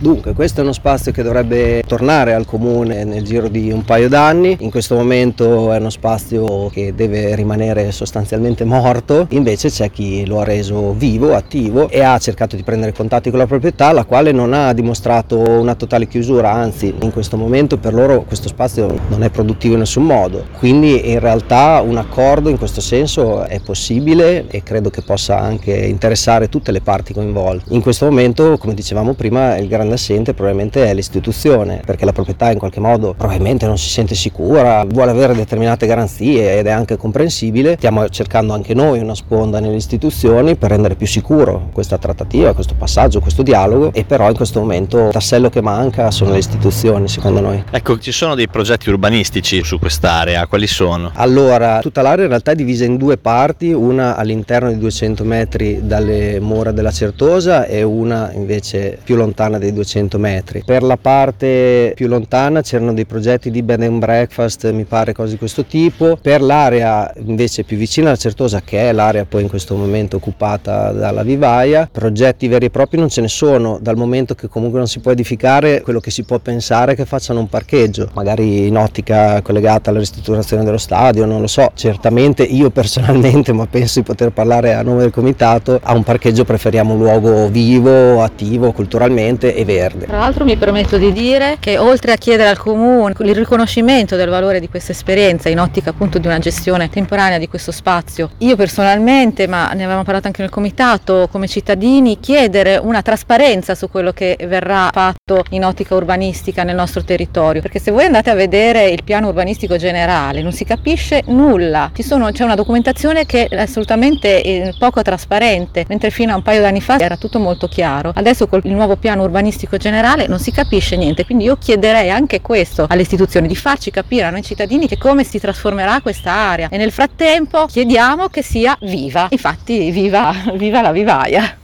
Dunque, questo è uno spazio che dovrebbe tornare al comune nel giro di un paio d'anni. In questo momento è uno spazio che deve rimanere sostanzialmente morto, invece c'è chi lo ha reso vivo, attivo e ha cercato di prendere contatti con la proprietà, la quale non ha dimostrato una totale chiusura, anzi in questo momento per loro questo spazio non è produttivo in nessun modo. Quindi in realtà un accordo in questo senso è possibile e credo che possa anche interessare tutte le parti coinvolte. In questo momento, come dicevamo prima, il grande assente probabilmente è l'istituzione, perché la proprietà in qualche modo probabilmente non si sente sicura, vuole avere determinate garanzie ed è anche comprensibile. Stiamo cercando anche noi una sponda nelle istituzioni per rendere più sicuro questa trattativa, questo passaggio, questo dialogo, e però in questo momento il tassello che manca sono le istituzioni, secondo noi. Ecco, ci sono dei progetti urbanistici su quest'area, quali sono? Allora, tutta l'area in realtà è divisa in due parti, una all'interno di 200 metri dalle mura della Certosa e una invece più lontana dei 200 metri. Per la parte più lontana c'erano dei progetti di bed and breakfast, mi pare, cose di questo tipo. Per l'area invece più vicina alla Certosa, che è l'area poi in questo momento occupata dalla vivaia, progetti veri e propri non ce ne sono, dal momento che comunque non si può edificare. Quello che si può pensare è che facciano un parcheggio, magari in ottica collegata alla ristrutturazione dello stadio, non lo so. Certamente io personalmente, ma penso di poter parlare a nome del comitato, a un parcheggio preferiamo un luogo vivo, attivo culturalmente e verde. Tra l'altro mi permetto di dire che oltre a chiedere al comune il riconoscimento del valore di questa esperienza in ottica appunto di una gestione temporanea di questo spazio, io personalmente, ma ne avevamo parlato anche nel comitato, come cittadini, chiedere una trasparenza su quello che verrà fatto in ottica urbanistica nel nostro territorio, perché se voi andate a vedere il piano urbanistico generale non si capisce nulla, c'è una documentazione che è assolutamente poco trasparente, mentre fino a un paio d'anni fa era tutto molto chiaro. Adesso con il nuovo piano urbanistico generale non si capisce niente, quindi io chiederei anche questo alle istituzioni, di farci capire a noi cittadini che come si trasformerà questa area, e nel frattempo chiediamo che sia viva, infatti viva la vivaia.